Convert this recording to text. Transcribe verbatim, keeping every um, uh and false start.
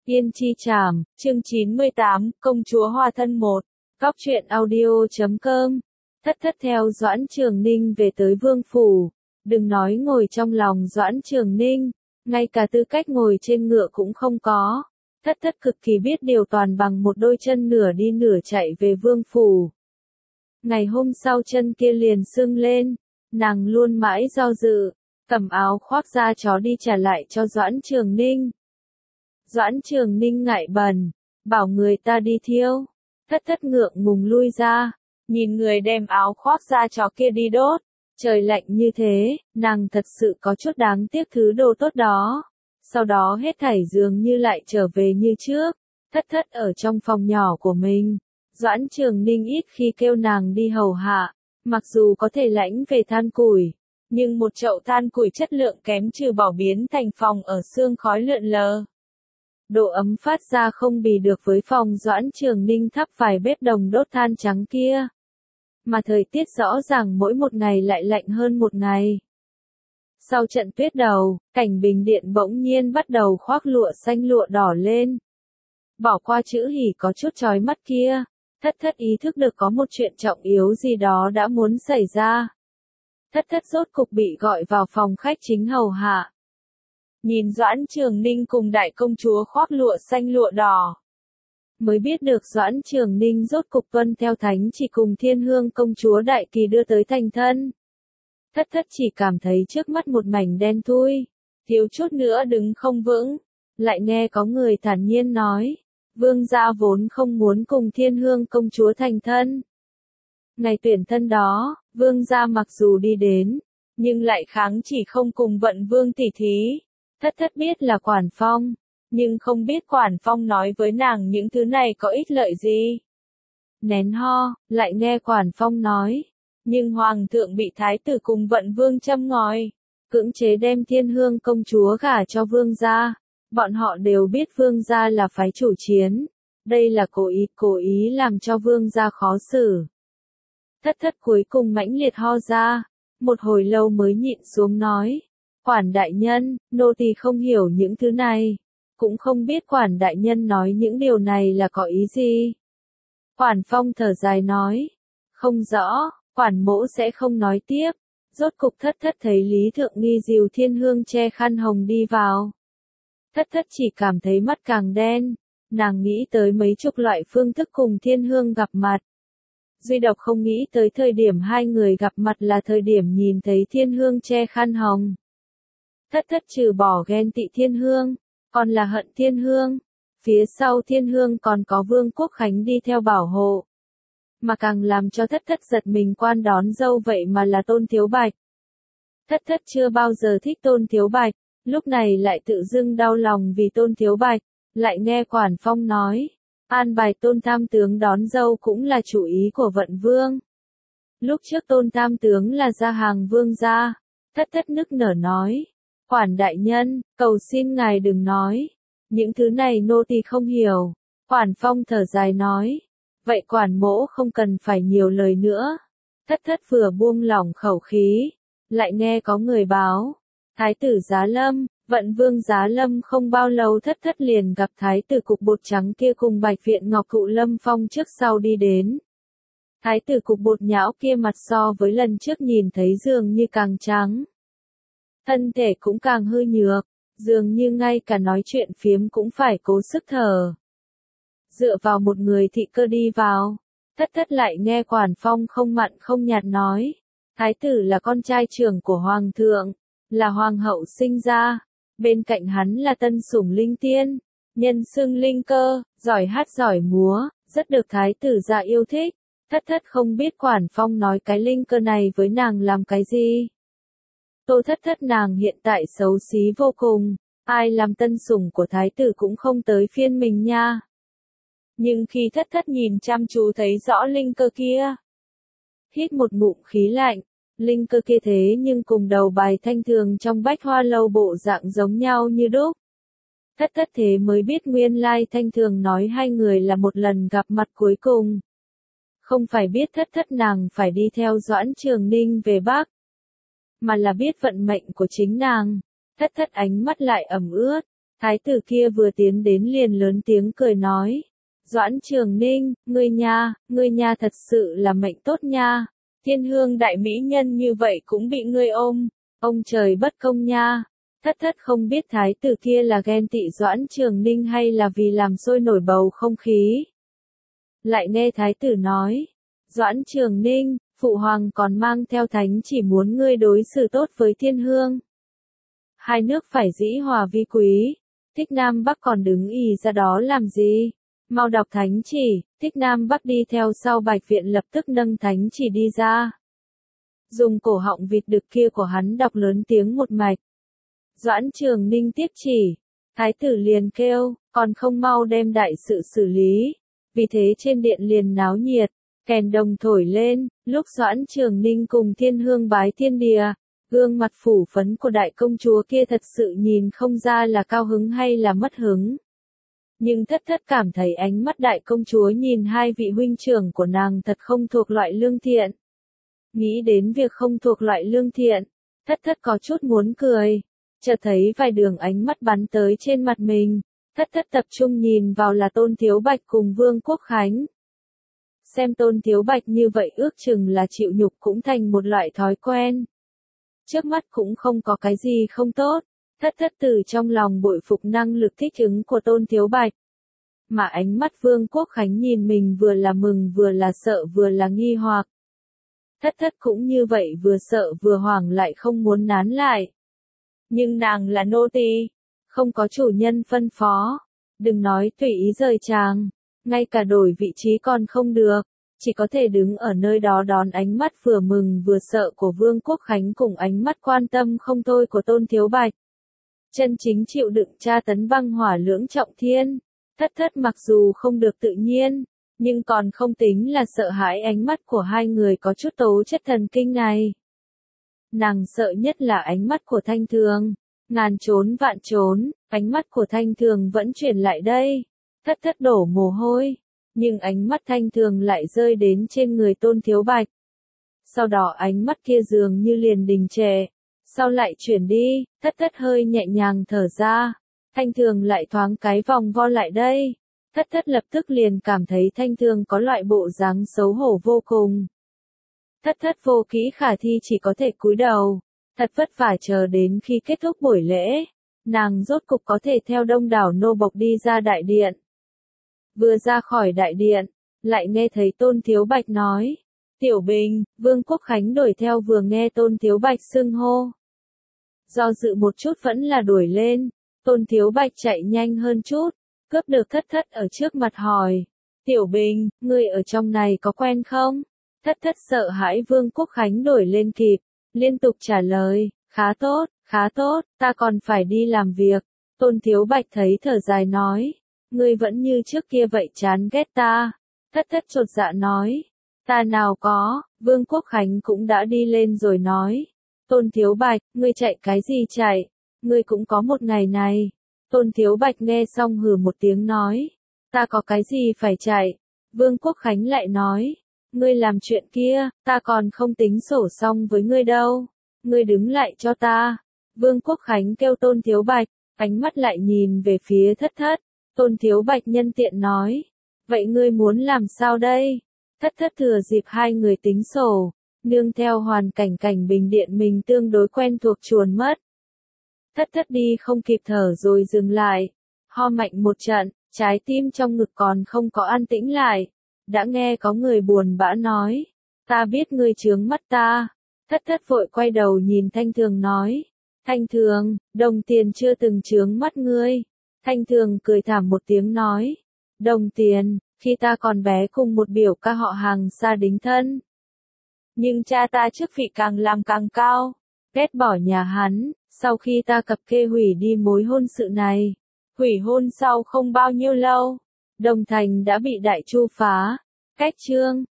Yên Chi Trảm, chương chín mươi tám, Công chúa Hoa Thân một, Góc truyện audio chấm com. Thất thất theo Doãn Trường Ninh về tới Vương Phủ, đừng nói ngồi trong lòng Doãn Trường Ninh, ngay cả tư cách ngồi trên ngựa cũng không có. Thất thất cực kỳ biết điều, toàn bằng một đôi chân nửa đi nửa chạy về Vương Phủ. Ngày hôm sau chân kia liền sưng lên, nàng luôn mãi do dự, cầm áo khoác da chó đi trả lại cho Doãn Trường Ninh. Doãn Trường Ninh ngại bẩn, bảo người ta đi thiêu. Thất thất ngượng ngùng lui ra, nhìn người đem áo khoác da chó kia đi đốt. Trời lạnh như thế, nàng thật sự có chút đáng tiếc thứ đồ tốt đó. Sau đó hết thảy dường như lại trở về như trước. Thất thất ở trong phòng nhỏ của mình. Doãn Trường Ninh ít khi kêu nàng đi hầu hạ, mặc dù có thể lãnh về than củi, nhưng một chậu than củi chất lượng kém trừ bỏ biến thành phòng ở sương khói lượn lờ. Độ ấm phát ra không bì được với phòng Doãn Trường Ninh thắp vài bếp đồng đốt than trắng kia. Mà thời tiết rõ ràng mỗi một ngày lại lạnh hơn một ngày. Sau trận tuyết đầu, cảnh Bình Điện bỗng nhiên bắt đầu khoác lụa xanh lụa đỏ lên. Bỏ qua chữ hỉ có chút chói mắt kia, thất thất ý thức được có một chuyện trọng yếu gì đó đã muốn xảy ra. Thất thất rốt cục bị gọi vào phòng khách chính hầu hạ. Nhìn Doãn Trường Ninh cùng đại công chúa khoác lụa xanh lụa đỏ. Mới biết được Doãn Trường Ninh rốt cục tuân theo thánh chỉ cùng Thiên Hương công chúa đại kỳ đưa tới thành thân. Thất thất chỉ cảm thấy trước mắt một mảnh đen thui, thiếu chút nữa đứng không vững, lại nghe có người thản nhiên nói, vương gia vốn không muốn cùng Thiên Hương công chúa thành thân. Ngày tuyển thân đó, vương gia mặc dù đi đến, nhưng lại kháng chỉ không cùng vận vương tỷ thí. Thất thất biết là Quản Phong, nhưng không biết Quản Phong nói với nàng những thứ này có ích lợi gì. Nén ho, lại nghe Quản Phong nói, nhưng Hoàng thượng bị Thái tử cùng vận vương châm ngòi, cưỡng chế đem Thiên Hương công chúa gả cho vương gia. Bọn họ đều biết vương gia là phái chủ chiến, đây là cố ý, cố ý làm cho vương gia khó xử. Thất thất cuối cùng mãnh liệt ho ra, một hồi lâu mới nhịn xuống nói. Quản đại nhân, nô tỳ không hiểu những thứ này, cũng không biết Quản đại nhân nói những điều này là có ý gì. Quản Phong thở dài nói, không rõ, Quản mỗ sẽ không nói tiếp. Rốt cục thất thất thấy Lý Thượng Nghi dìu Thiên Hương che khăn hồng đi vào. Thất thất chỉ cảm thấy mắt càng đen, nàng nghĩ tới mấy chục loại phương thức cùng Thiên Hương gặp mặt. Duy độc không nghĩ tới thời điểm hai người gặp mặt là thời điểm nhìn thấy Thiên Hương che khăn hồng. Thất thất trừ bỏ ghen tị Thiên Hương, còn là hận Thiên Hương. Phía sau Thiên Hương còn có Vương Quốc Khánh đi theo bảo hộ. Mà càng làm cho thất thất giật mình quan đón dâu vậy mà là Tôn Thiếu Bạch. Thất thất chưa bao giờ thích Tôn Thiếu Bạch, lúc này lại tự dưng đau lòng vì Tôn Thiếu Bạch, lại nghe Quản Phong nói, an bài Tôn Tam Tướng đón dâu cũng là chủ ý của Vận Vương. Lúc trước Tôn Tam Tướng là ra hàng vương gia, thất thất nức nở nói. Quản đại nhân, cầu xin ngài đừng nói. Những thứ này nô tỳ không hiểu. Quản Phong thở dài nói. Vậy Quản mỗ không cần phải nhiều lời nữa. Thất thất vừa buông lỏng khẩu khí. Lại nghe có người báo. Thái tử Giá Lâm, Vận Vương Giá Lâm không bao lâu thất thất liền gặp Thái tử cục bột trắng kia cùng Bạch Viện Ngọc Thụ Lâm Phong trước sau đi đến. Thái tử cục bột nhão kia mặt so với lần trước nhìn thấy dường như càng trắng. Thân thể cũng càng hư nhược, dường như ngay cả nói chuyện phiếm cũng phải cố sức thở. Dựa vào một người thị cơ đi vào, thất thất lại nghe Quản Phong không mặn không nhạt nói. Thái tử là con trai trưởng của Hoàng thượng, là Hoàng hậu sinh ra, bên cạnh hắn là tân sủng Linh Tiên, nhân xưng Linh Cơ, giỏi hát giỏi múa, rất được Thái tử gia yêu thích. Thất thất không biết Quản Phong nói cái Linh Cơ này với nàng làm cái gì. Tô thất thất nàng hiện tại xấu xí vô cùng, ai làm tân sủng của thái tử cũng không tới phiên mình nha. Nhưng khi thất thất nhìn chăm chú thấy rõ Linh Cơ kia, hít một ngụm khí lạnh, Linh Cơ kia thế nhưng cùng đầu bài thanh thường trong Bách Hoa Lâu bộ dạng giống nhau như đúc. Thất thất thế mới biết nguyên lai thanh thường nói hai người là một lần gặp mặt cuối cùng. Không phải biết thất thất nàng phải đi theo Doãn Trường Ninh về Bắc, mà là biết vận mệnh của chính nàng. Thất thất ánh mắt lại ẩm ướt, Thái tử kia vừa tiến đến liền lớn tiếng cười nói. Doãn Trường Ninh, ngươi nha, ngươi nha thật sự là mệnh tốt nha. Thiên hương đại mỹ nhân như vậy cũng bị ngươi ôm. Ông trời bất công nha. Thất thất không biết thái tử kia là ghen tị Doãn Trường Ninh hay là vì làm sôi nổi bầu không khí. Lại nghe thái tử nói. Doãn Trường Ninh, phụ hoàng còn mang theo thánh chỉ muốn ngươi đối xử tốt với thiên hương. Hai nước phải dĩ hòa vi quý. Thích Nam Bắc còn đứng ì ra đó làm gì? Mau đọc thánh chỉ. Thích Nam Bắc đi theo sau Bạch Viện lập tức nâng thánh chỉ đi ra. Dùng cổ họng vịt đực kia của hắn đọc lớn tiếng một mạch. Doãn Trường Ninh tiếp chỉ. Thái tử liền kêu, còn không mau đem đại sự xử lý. Vì thế trên điện liền náo nhiệt, kèn đồng thổi lên, lúc Doãn Trường Ninh cùng thiên hương bái thiên địa, gương mặt phủ phấn của đại công chúa kia thật sự nhìn không ra là cao hứng hay là mất hứng. Nhưng thất thất cảm thấy ánh mắt đại công chúa nhìn hai vị huynh trưởng của nàng thật không thuộc loại lương thiện. Nghĩ đến việc không thuộc loại lương thiện, thất thất có chút muốn cười. Chợt thấy vài đường ánh mắt bắn tới trên mặt mình, thất thất tập trung nhìn vào là Tôn Thiếu Bạch cùng Vương Quốc Khánh. Xem Tôn Thiếu Bạch như vậy ước chừng là chịu nhục cũng thành một loại thói quen. Trước mắt cũng không có cái gì không tốt, thất thất từ trong lòng bội phục năng lực thích ứng của Tôn Thiếu Bạch. Mà ánh mắt Vương Quốc Khánh nhìn mình vừa là mừng vừa là sợ vừa là nghi hoặc. Thất thất cũng như vậy vừa sợ vừa hoảng lại không muốn nán lại. Nhưng nàng là nô tỳ, không có chủ nhân phân phó. Đừng nói tùy ý rời chàng, ngay cả đổi vị trí còn không được, chỉ có thể đứng ở nơi đó đón ánh mắt vừa mừng vừa sợ của Vương Quốc Khánh cùng ánh mắt quan tâm không thôi của Tôn Thiếu Bạch. Chân chính chịu đựng tra tấn băng hỏa lưỡng trọng thiên, thất thất mặc dù không được tự nhiên, nhưng còn không tính là sợ hãi ánh mắt của hai người có chút tố chất thần kinh này. Nàng sợ nhất là ánh mắt của Thanh Thường, ngàn trốn vạn trốn, ánh mắt của Thanh Thường vẫn chuyển lại đây, thất thất đổ mồ hôi, nhưng ánh mắt Thanh Thường lại rơi đến trên người Tôn Thiếu Bạch. Sau đó ánh mắt kia dường như liền đình trệ, sau lại chuyển đi, thất thất hơi nhẹ nhàng thở ra, Thanh Thường lại thoáng cái vòng vo lại đây, thất thất lập tức liền cảm thấy Thanh Thường có loại bộ dáng xấu hổ vô cùng. Thất thất vô kỹ khả thi chỉ có thể cúi đầu, thật vất vả chờ đến khi kết thúc buổi lễ, nàng rốt cục có thể theo đông đảo nô bộc đi ra đại điện. Vừa ra khỏi đại điện, lại nghe thấy Tôn Thiếu Bạch nói, Tiểu Bình, Vương Quốc Khánh đuổi theo vừa nghe Tôn Thiếu Bạch xưng hô. Do dự một chút vẫn là đuổi lên, Tôn Thiếu Bạch chạy nhanh hơn chút, cướp được thất thất ở trước mặt hỏi, Tiểu Bình, ngươi ở trong này có quen không? Thất thất sợ hãi Vương Quốc Khánh đổi lên kịp, liên tục trả lời, khá tốt, khá tốt, ta còn phải đi làm việc. Tôn Thiếu Bạch thấy thở dài nói, ngươi vẫn như trước kia vậy chán ghét ta. Thất thất chột dạ nói, ta nào có, Vương Quốc Khánh cũng đã đi lên rồi nói, Tôn Thiếu Bạch, ngươi chạy cái gì chạy, ngươi cũng có một ngày này. Tôn Thiếu Bạch nghe xong hừ một tiếng nói, ta có cái gì phải chạy. Vương Quốc Khánh lại nói, ngươi làm chuyện kia, ta còn không tính sổ xong với ngươi đâu, ngươi đứng lại cho ta. Vương Quốc Khánh kêu Tôn Thiếu Bạch, ánh mắt lại nhìn về phía thất thất, Tôn Thiếu Bạch nhân tiện nói, vậy ngươi muốn làm sao đây? Thất thất thừa dịp hai người tính sổ, nương theo hoàn cảnh cảnh bình điện mình tương đối quen thuộc chuồn mất. Thất thất đi không kịp thở rồi dừng lại, ho mạnh một trận, trái tim trong ngực còn không có an tĩnh lại. Đã nghe có người buồn bã nói, ta biết ngươi chướng mắt ta. Thất thất vội quay đầu nhìn Thanh Thường nói, Thanh Thường, đồng tiền chưa từng chướng mắt ngươi. Thanh Thường cười thảm một tiếng nói, đồng tiền, khi ta còn bé cùng một biểu ca họ hàng xa đính thân. Nhưng cha ta chức vị càng làm càng cao, ghét bỏ nhà hắn, sau khi ta cập kê hủy đi mối hôn sự này, hủy hôn sau không bao nhiêu lâu, Đồng Thành đã bị Đại Chu phá. Cách chương